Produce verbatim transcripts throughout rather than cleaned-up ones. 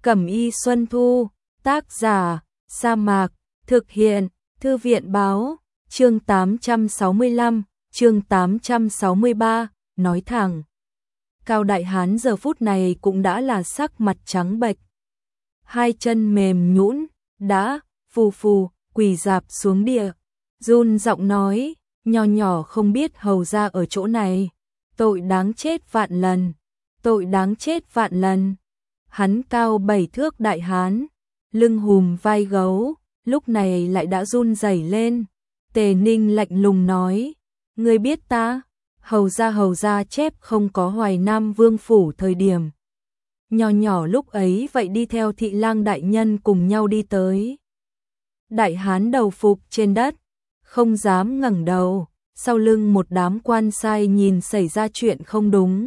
Cẩm y Xuân Thu, tác giả, Sa Mạc, thực hiện, Thư viện báo, chương tám trăm sáu mươi lăm, chương tám trăm sáu mươi ba, nói thẳng. Cao Đại Hán giờ phút này cũng đã là sắc mặt trắng bệch. Hai chân mềm nhũn, đã, phù phù, quỳ rạp xuống địa, run giọng nói, nho nhỏ không biết hầu ra ở chỗ này, tội đáng chết vạn lần, tội đáng chết vạn lần. Hắn cao bảy thước đại hán, lưng hùm vai gấu, lúc này lại đã run rẩy lên. Tề Ninh lạnh lùng nói, ngươi biết ta, hầu ra hầu ra chép không có Hoài Nam Vương phủ thời điểm. Nho nhỏ lúc ấy vậy đi theo thị lang đại nhân cùng nhau đi tới. Đại hán đầu phục trên đất, không dám ngẩng đầu, sau lưng một đám quan sai nhìn xảy ra chuyện không đúng.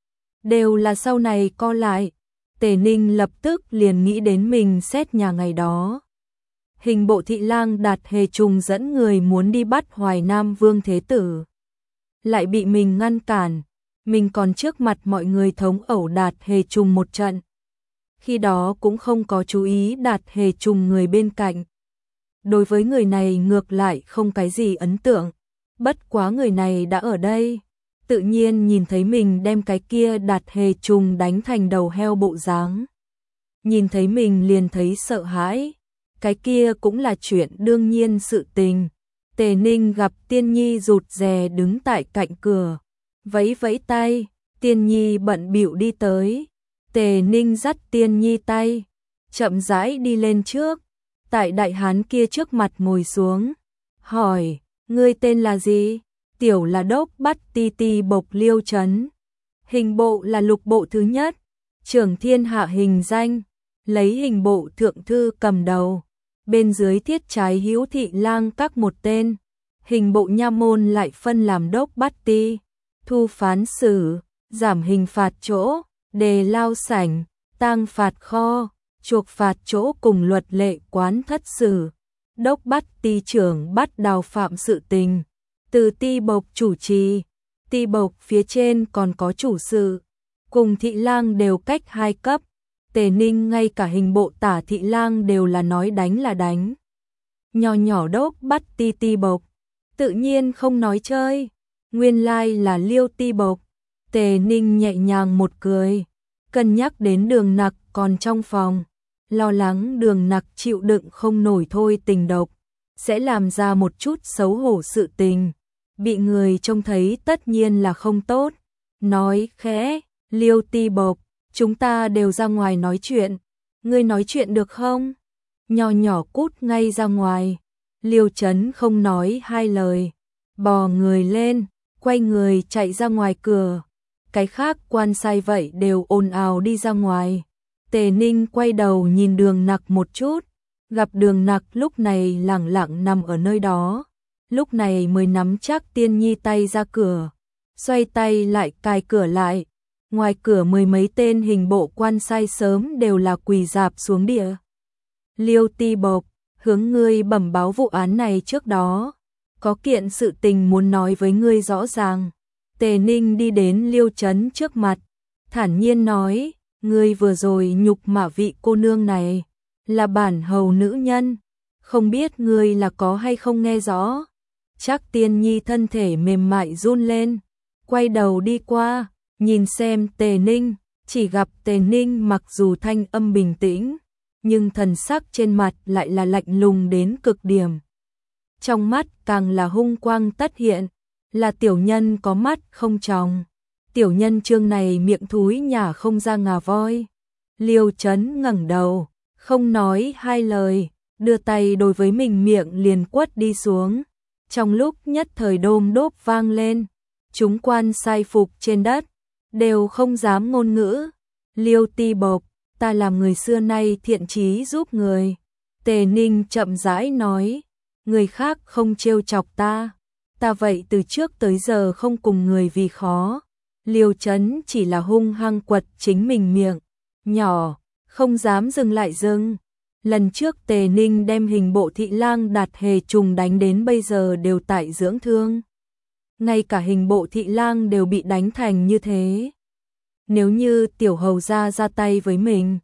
Đều là sau này co lại, Tề Ninh lập tức liền nghĩ đến mình xét nhà ngày đó. Hình bộ thị lang Đạt Hề Trùng dẫn người muốn đi bắt Hoài Nam Vương Thế Tử. Lại bị mình ngăn cản, mình còn trước mặt mọi người thống ẩu Đạt Hề Trùng một trận. Khi đó cũng không có chú ý Đạt Hề Trùng người bên cạnh. Đối với người này ngược lại không cái gì ấn tượng, bất quá người này đã ở đây. Tự nhiên nhìn thấy mình đem cái kia Đạt Hề Trùng đánh thành đầu heo bộ dáng. Nhìn thấy mình liền thấy sợ hãi, cái kia cũng là chuyện đương nhiên sự tình. Tề Ninh gặp Tiên Nhi rụt rè đứng tại cạnh cửa, vẫy vẫy tay, Tiên Nhi bận bịu đi tới. Tề Ninh dắt Tiên Nhi tay, chậm rãi đi lên trước, tại đại hán kia trước mặt ngồi xuống, hỏi, ngươi tên là gì? Tiểu là đốc bắt ti ti bộc Liêu Trấn. Hình bộ là lục bộ thứ nhất, trưởng thiên hạ hình danh, lấy hình bộ thượng thư cầm đầu. Bên dưới thiết trái hữu thị lang các một tên. Hình bộ nha môn lại phân làm đốc bắt ti, thu phán xử, giảm hình phạt chỗ, đề lao sảnh, tang phạt kho, chuộc phạt chỗ cùng luật lệ quán thất xử. Đốc bắt ti trưởng bắt đào phạm sự tình, từ ti bộc chủ trì, ti bộc phía trên còn có chủ sự, cùng thị lang đều cách hai cấp. Tề Ninh ngay cả hình bộ tả thị lang đều là nói đánh là đánh. Nhỏ nhỏ đốc bắt ti ti bộc, tự nhiên không nói chơi, nguyên lai là Liêu ti bộc. Tề Ninh nhẹ nhàng một cười, cân nhắc đến Đường Nặc còn trong phòng, lo lắng Đường Nặc chịu đựng không nổi thôi tình độc, sẽ làm ra một chút xấu hổ sự tình, bị người trông thấy tất nhiên là không tốt. Nói khẽ, Liêu ti bộc, chúng ta đều ra ngoài nói chuyện, ngươi nói chuyện được không? Nho nhỏ cút ngay ra ngoài. Liêu Trấn không nói hai lời, bò người lên, quay người chạy ra ngoài cửa. Cái khác quan sai vậy đều ồn ào đi ra ngoài. Tề Ninh quay đầu nhìn Đường Nặc một chút, gặp Đường Nặc lúc này lẳng lặng nằm ở nơi đó. Lúc này mới nắm chắc Tiên Nhi tay ra cửa, xoay tay lại cài cửa lại. Ngoài cửa mười mấy tên hình bộ quan sai sớm đều là quỳ rạp xuống địa. Liêu ti bộc, hướng ngươi bẩm báo vụ án này trước đó, có kiện sự tình muốn nói với ngươi rõ ràng. Tề Ninh đi đến Liêu Trấn trước mặt, thản nhiên nói, ngươi vừa rồi nhục mạ vị cô nương này, là bản hầu nữ nhân, không biết ngươi là có hay không nghe rõ. Chắc Tiên Nhi thân thể mềm mại run lên, quay đầu đi qua, nhìn xem Tề Ninh, chỉ gặp Tề Ninh mặc dù thanh âm bình tĩnh, nhưng thần sắc trên mặt lại là lạnh lùng đến cực điểm. Trong mắt càng là hung quang tất hiện, là tiểu nhân có mắt không tròng. Tiểu nhân chương này miệng thúi nhả không ra ngà voi. Liêu Trấn ngẩng đầu, không nói hai lời, đưa tay đối với mình miệng liền quất đi xuống. Trong lúc nhất thời đôm đốp vang lên, chúng quan sai phục trên đất, đều không dám ngôn ngữ. Liêu ti bộc, ta làm người xưa nay thiện chí giúp người. Tề Ninh chậm rãi nói, người khác không trêu chọc ta, ta vậy từ trước tới giờ không cùng người vì khó. Liêu Trấn chỉ là hung hăng quật chính mình miệng nhỏ, không dám dừng lại dừng. Lần trước Tề Ninh đem hình bộ thị lang Đạt Hề Trùng đánh đến bây giờ đều tại dưỡng thương. Ngay cả hình bộ thị lang đều bị đánh thành như thế. Nếu như tiểu hầu gia ra tay với mình,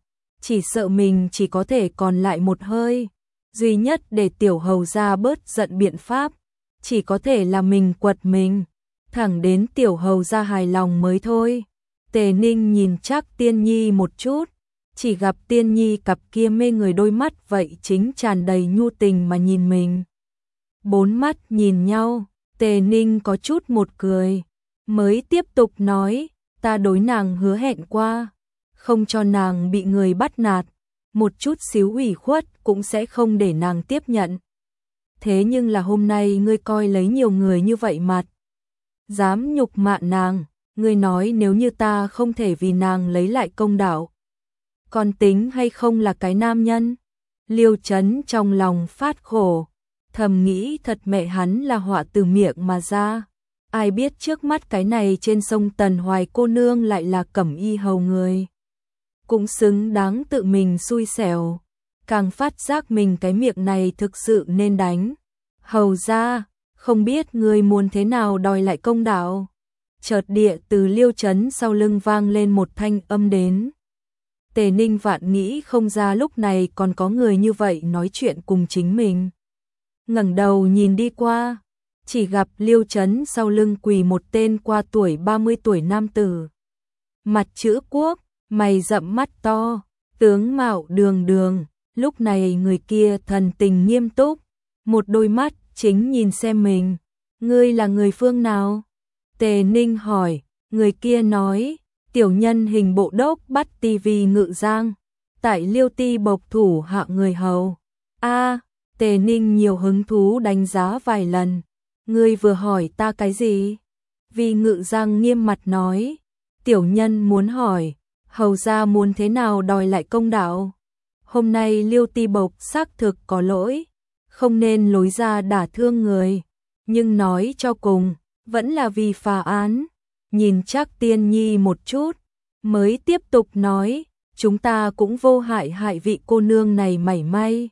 chỉ sợ mình chỉ có thể còn lại một hơi. Duy nhất để tiểu hầu ra bớt giận biện pháp, chỉ có thể là mình quật mình, thẳng đến tiểu hầu ra hài lòng mới thôi. Tề Ninh nhìn Trác Tiên Nhi một chút, chỉ gặp Tiên Nhi cặp kia mê người đôi mắt vậy chính tràn đầy nhu tình mà nhìn mình. Bốn mắt nhìn nhau, Tề Ninh có chút một cười, mới tiếp tục nói, ta đối nàng hứa hẹn qua, không cho nàng bị người bắt nạt, một chút xíu ủy khuất cũng sẽ không để nàng tiếp nhận. Thế nhưng là hôm nay ngươi coi lấy nhiều người như vậy mặt, dám nhục mạ nàng, ngươi nói nếu như ta không thể vì nàng lấy lại công đạo, còn tính hay không là cái nam nhân? Liêu Chấn trong lòng phát khổ, thầm nghĩ thật mẹ hắn là họa từ miệng mà ra. Ai biết trước mắt cái này trên sông Tần Hoài cô nương lại là Cẩm Y hầu người. Cũng xứng đáng tự mình xui xẻo, càng phát giác mình cái miệng này thực sự nên đánh. Hầu ra, không biết ngươi muốn thế nào đòi lại công đạo. Chợt địa từ Liêu Chấn sau lưng vang lên một thanh âm đến. Tề Ninh vạn nghĩ không ra lúc này còn có người như vậy nói chuyện cùng chính mình. Ngẩng đầu nhìn đi qua, chỉ gặp Liêu Chấn sau lưng quỳ một tên qua tuổi ba mươi tuổi nam tử. Mặt chữ quốc, mày rậm mắt to, tướng mạo đường đường, lúc này người kia thần tình nghiêm túc, một đôi mắt chính nhìn xem mình. Ngươi là người phương nào? Tề Ninh hỏi, người kia nói, tiểu nhân hình bộ đốc bắt ti vi Ngự Giang, tại Liêu Ti bộc thủ hạ người hầu. A, Tề Ninh nhiều hứng thú đánh giá vài lần. Ngươi vừa hỏi ta cái gì? Vi Ngự Giang nghiêm mặt nói, tiểu nhân muốn hỏi, hầu gia muốn thế nào đòi lại công đạo? Hôm nay Liêu Ti bộc xác thực có lỗi, không nên lối ra đả thương người, nhưng nói cho cùng, vẫn là vì phá án. Nhìn Trác Tiên Nhi một chút, mới tiếp tục nói, chúng ta cũng vô hại hại vị cô nương này mảy may.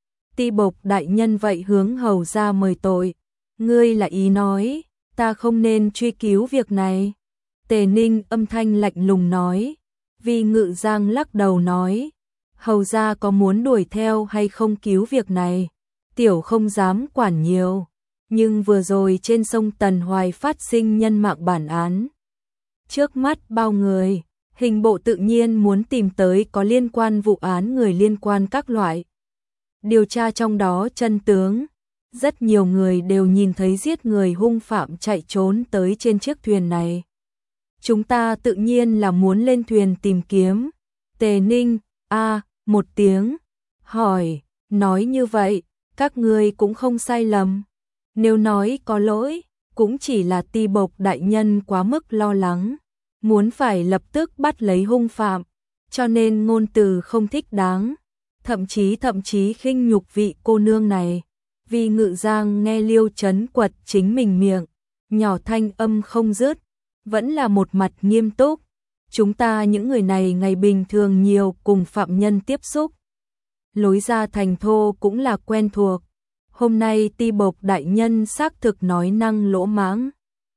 Ti bộc đại nhân vậy hướng hầu ra mời tội, ngươi là ý nói, ta không nên truy cứu việc này. Tề Ninh âm thanh lạnh lùng nói, Vi Ngự Giang lắc đầu nói, hầu ra có muốn đuổi theo hay không cứu việc này, tiểu không dám quản nhiều. Nhưng vừa rồi trên sông Tần Hoài phát sinh nhân mạng bản án. Trước mắt bao người, hình bộ tự nhiên muốn tìm tới có liên quan vụ án người liên quan các loại. Điều tra trong đó chân tướng. Rất nhiều người đều nhìn thấy giết người hung phạm chạy trốn tới trên chiếc thuyền này. Chúng ta tự nhiên là muốn lên thuyền tìm kiếm. Tề Ninh, a một tiếng, hỏi, nói như vậy, các ngươi cũng không sai lầm. Nếu nói có lỗi, cũng chỉ là Ti bộc đại nhân quá mức lo lắng, muốn phải lập tức bắt lấy hung phạm, cho nên ngôn từ không thích đáng, thậm chí thậm chí khinh nhục vị cô nương này. Vi Ngự Giang nghe Liêu Chấn quật chính mình miệng, nhỏ thanh âm không dứt, vẫn là một mặt nghiêm túc. Chúng ta những người này ngày bình thường nhiều cùng phạm nhân tiếp xúc, lối ra thành thô cũng là quen thuộc. Hôm nay Ti bộc đại nhân xác thực nói năng lỗ mãng,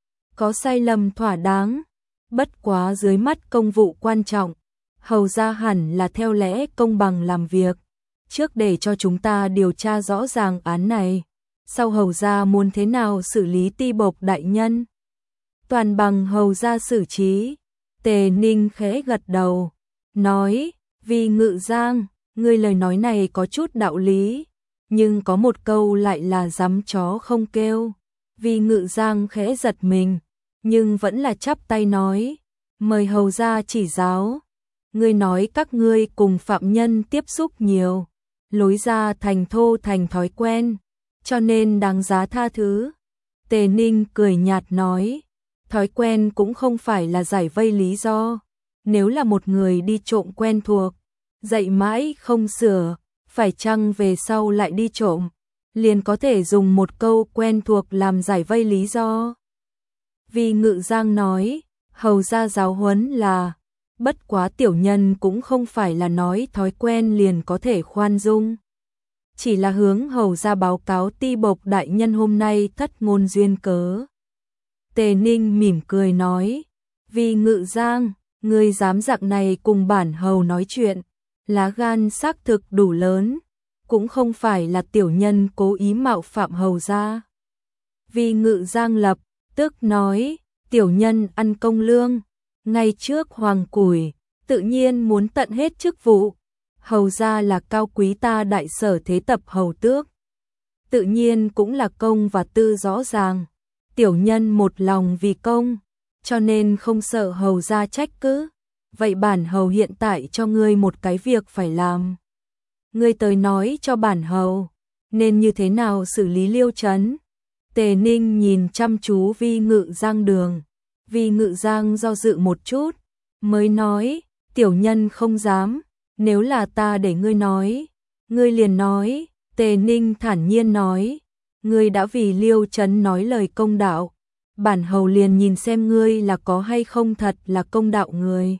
có sai lầm thỏa đáng, bất quá dưới mắt công vụ quan trọng, hầu ra hẳn là theo lẽ công bằng làm việc, trước để cho chúng ta điều tra rõ ràng án này, sau hầu ra muốn thế nào xử lý Ti bộc đại nhân, toàn bằng hầu ra xử trí. Tề Ninh khẽ gật đầu, nói, Vi Ngự Giang, ngươi lời nói này có chút đạo lý, nhưng có một câu lại là dám chó không kêu. Vi Ngự Giang khẽ giật mình, nhưng vẫn là chắp tay nói, mời hầu ra chỉ giáo. Ngươi nói các ngươi cùng phạm nhân tiếp xúc nhiều, lối ra thành thô thành thói quen, cho nên đáng giá tha thứ. Tề Ninh cười nhạt nói, thói quen cũng không phải là giải vây lý do. Nếu là một người đi trộm quen thuộc, dạy mãi không sửa, phải chăng về sau lại đi trộm, liền có thể dùng một câu quen thuộc làm giải vây lý do. Vi Ngự Giang nói, hầu ra giáo huấn là, bất quá tiểu nhân cũng không phải là nói thói quen liền có thể khoan dung. Chỉ là hướng hầu ra báo cáo Ti bộc đại nhân hôm nay thất ngôn duyên cớ. Tề Ninh mỉm cười nói, Vi Ngự Giang, ngươi dám dạng này cùng bản hầu nói chuyện, lá gan xác thực đủ lớn, cũng không phải là tiểu nhân cố ý mạo phạm hầu gia. Vi Ngự Giang lập tức nói, tiểu nhân ăn công lương, ngay trước hoàng củi, tự nhiên muốn tận hết chức vụ. Hầu gia là cao quý ta đại sở thế tập hầu tước, tự nhiên cũng là công và tư rõ ràng. Tiểu nhân một lòng vì công, cho nên không sợ hầu gia trách cứ. Vậy bản hầu hiện tại cho ngươi một cái việc phải làm. Ngươi tới nói cho bản hầu, nên như thế nào xử lý Liêu Trấn. Tề Ninh nhìn chăm chú Vi Ngự Giang đường. Vi Ngự Giang do dự một chút, mới nói, tiểu nhân không dám, nếu là ta để ngươi nói, ngươi liền nói. Tề Ninh thản nhiên nói, ngươi đã vì Liêu Trấn nói lời công đạo, bản hầu liền nhìn xem ngươi là có hay không thật là công đạo người.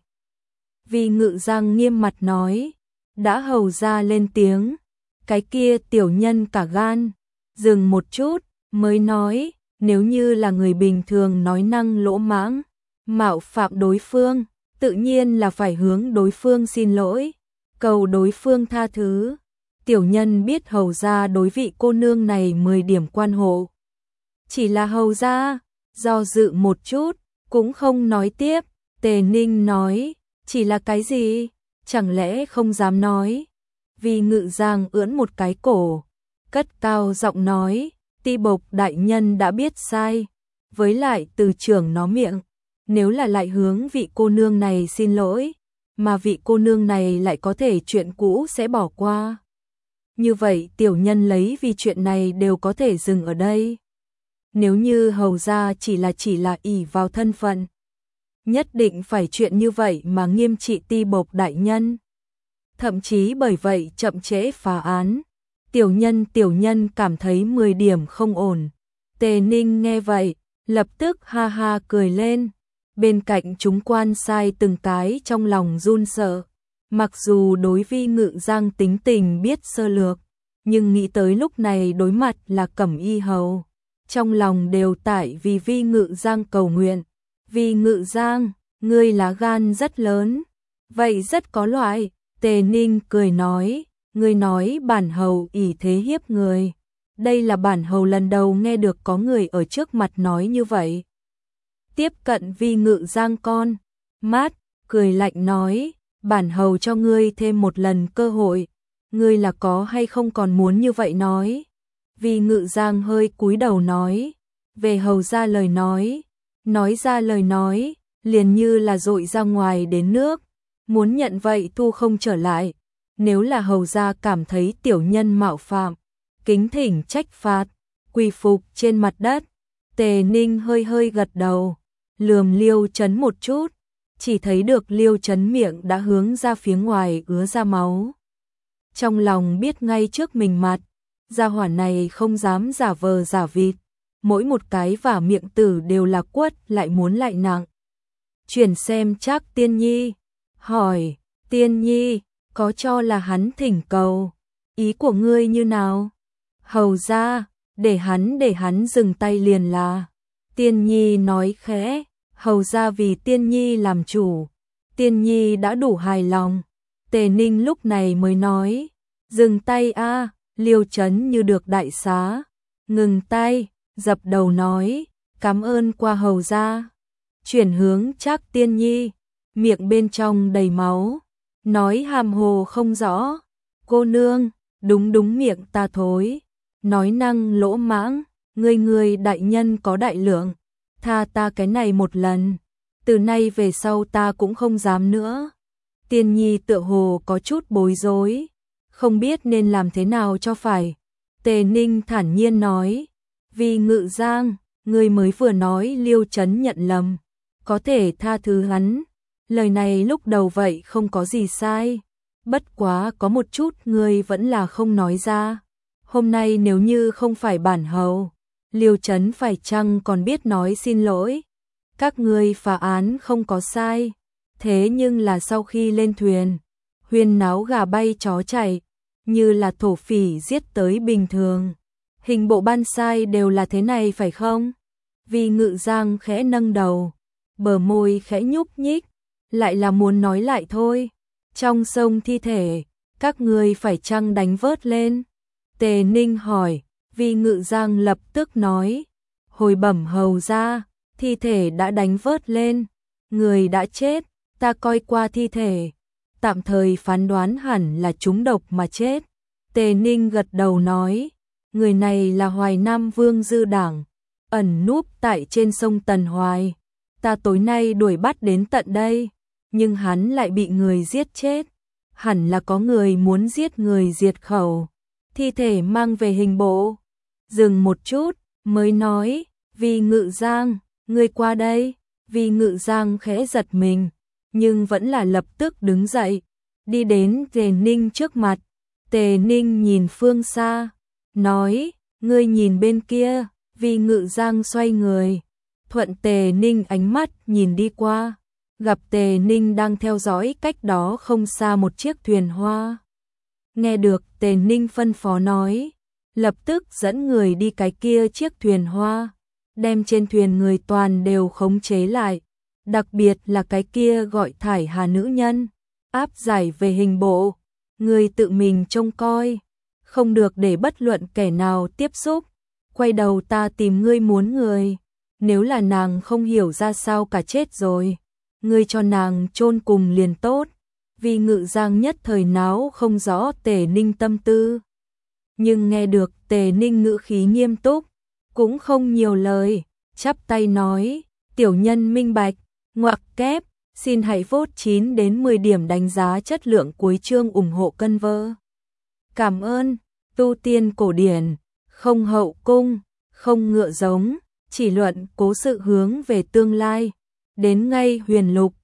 Vi Ngự Giang nghiêm mặt nói, đã hầu ra lên tiếng, cái kia tiểu nhân cả gan. Dừng một chút, mới nói, nếu như là người bình thường nói năng lỗ mãng, mạo phạm đối phương, tự nhiên là phải hướng đối phương xin lỗi, cầu đối phương tha thứ. Tiểu nhân biết hầu gia đối vị cô nương này mười điểm quan hộ. Chỉ là hầu gia, do dự một chút, cũng không nói tiếp. Tề Ninh nói, chỉ là cái gì, chẳng lẽ không dám nói. Vi Ngự Giang ưỡn một cái cổ, cất cao giọng nói, Ti Bộc đại nhân đã biết sai, với lại từ trưởng nó miệng, nếu là lại hướng vị cô nương này xin lỗi, mà vị cô nương này lại có thể chuyện cũ sẽ bỏ qua. Như vậy tiểu nhân lấy vì chuyện này đều có thể dừng ở đây. Nếu như hầu gia chỉ là chỉ là ỷ vào thân phận, nhất định phải chuyện như vậy mà nghiêm trị Ti Bộc đại nhân. Thậm chí bởi vậy chậm trễ phá án. Tiểu nhân tiểu nhân cảm thấy mười điểm không ổn. Tề Ninh nghe vậy, lập tức ha ha cười lên. Bên cạnh chúng quan sai từng cái trong lòng run sợ. Mặc dù đối Vi Ngự Giang tính tình biết sơ lược, nhưng nghĩ tới lúc này đối mặt là Cẩm Y hầu, trong lòng đều tại vì Vi Ngự Giang cầu nguyện. Vi Ngự Giang, ngươi lá gan rất lớn, vậy rất có loại. Tề Ninh cười nói, ngươi nói bản hầu ỷ thế hiếp người, đây là bản hầu lần đầu nghe được có người ở trước mặt nói như vậy. Tiếp cận Vi Ngự Giang con mát, cười lạnh nói, bản hầu cho ngươi thêm một lần cơ hội, ngươi là có hay không còn muốn như vậy nói. Vi Ngự Giang hơi cúi đầu nói, về hầu ra lời nói, nói ra lời nói, liền như là dội ra ngoài đến nước, muốn nhận vậy thu không trở lại. Nếu là hầu gia cảm thấy tiểu nhân mạo phạm, kính thỉnh trách phạt, quỳ phục trên mặt đất. Tề Ninh hơi hơi gật đầu, lườm Liêu Trấn một chút, chỉ thấy được Liêu Trấn miệng đã hướng ra phía ngoài ứa ra máu. Trong lòng biết ngay trước mình mặt, gia hỏa này không dám giả vờ giả vịt, mỗi một cái vả miệng tử đều là quất lại muốn lại nặng. Chuyển xem Trác Tiên Nhi, hỏi, Tiên Nhi, có cho là hắn thỉnh cầu, ý của ngươi như nào? Hầu ra, để hắn để hắn dừng tay liền là. Tiên Nhi nói khẽ, hầu ra vì Tiên Nhi làm chủ, Tiên Nhi đã đủ hài lòng. Tề Ninh lúc này mới nói, dừng tay a. Liêu Trấn như được đại xá, ngừng tay, dập đầu nói, cảm ơn qua hầu ra. Chuyển hướng Trác Tiên Nhi, miệng bên trong đầy máu, nói hàm hồ không rõ, cô nương, đúng đúng miệng ta thối, nói năng lỗ mãng, người người đại nhân có đại lượng, tha ta cái này một lần, từ nay về sau ta cũng không dám nữa. Tiên Nhi tựa hồ có chút bối rối, không biết nên làm thế nào cho phải. Tề Ninh thản nhiên nói, vì Ngự Giang, người mới vừa nói Liêu Trấn nhận lầm, có thể tha thứ hắn. Lời này lúc đầu vậy không có gì sai, bất quá có một chút ngươi vẫn là không nói ra. Hôm nay nếu như không phải bản hầu, Liêu Trấn phải chăng còn biết nói xin lỗi. Các ngươi phá án không có sai, thế nhưng là sau khi lên thuyền, huyên náo gà bay chó chạy, như là thổ phỉ giết tới bình thường. Hình bộ ban sai đều là thế này phải không? Vì Ngự Giang khẽ nâng đầu, bờ môi khẽ nhúc nhích, lại là muốn nói lại thôi. Trong sông thi thể, các người phải chăng đánh vớt lên? Tề Ninh hỏi, Vi Ngự Giang lập tức nói, hồi bẩm hầu ra, thi thể đã đánh vớt lên, người đã chết, ta coi qua thi thể, tạm thời phán đoán hẳn là trúng độc mà chết. Tề Ninh gật đầu nói, người này là Hoài Nam Vương Dư Đảng, ẩn núp tại trên sông Tần Hoài, ta tối nay đuổi bắt đến tận đây, nhưng hắn lại bị người giết chết, hẳn là có người muốn giết người diệt khẩu, thi thể mang về hình bộ. Dừng một chút, mới nói, Vi Ngự Giang, ngươi qua đây. Vi Ngự Giang khẽ giật mình, nhưng vẫn là lập tức đứng dậy, đi đến Tề Ninh trước mặt. Tề Ninh nhìn phương xa, nói, ngươi nhìn bên kia. Vi Ngự Giang xoay người, thuận Tề Ninh ánh mắt nhìn đi qua, gặp Tề Ninh đang theo dõi cách đó không xa một chiếc thuyền hoa. Nghe được Tề Ninh phân phó nói, lập tức dẫn người đi cái kia chiếc thuyền hoa, đem trên thuyền người toàn đều khống chế lại, đặc biệt là cái kia gọi Thải Hà nữ nhân, áp giải về hình bộ, người tự mình trông coi, không được để bất luận kẻ nào tiếp xúc, quay đầu ta tìm ngươi muốn người, nếu là nàng không hiểu ra sao cả chết rồi, ngươi cho nàng chôn cùng liền tốt. Vi Ngự Giang nhất thời náo không rõ Tề Ninh tâm tư, nhưng nghe được Tề Ninh ngữ khí nghiêm túc, cũng không nhiều lời, chắp tay nói, tiểu nhân minh bạch, ngoặc kép, xin hãy vote chín đến mười điểm đánh giá chất lượng cuối chương ủng hộ cân vơ. Cảm ơn, tu tiên cổ điển, không hậu cung, không ngựa giống, chỉ luận cố sự hướng về tương lai, đến ngay huyền lục,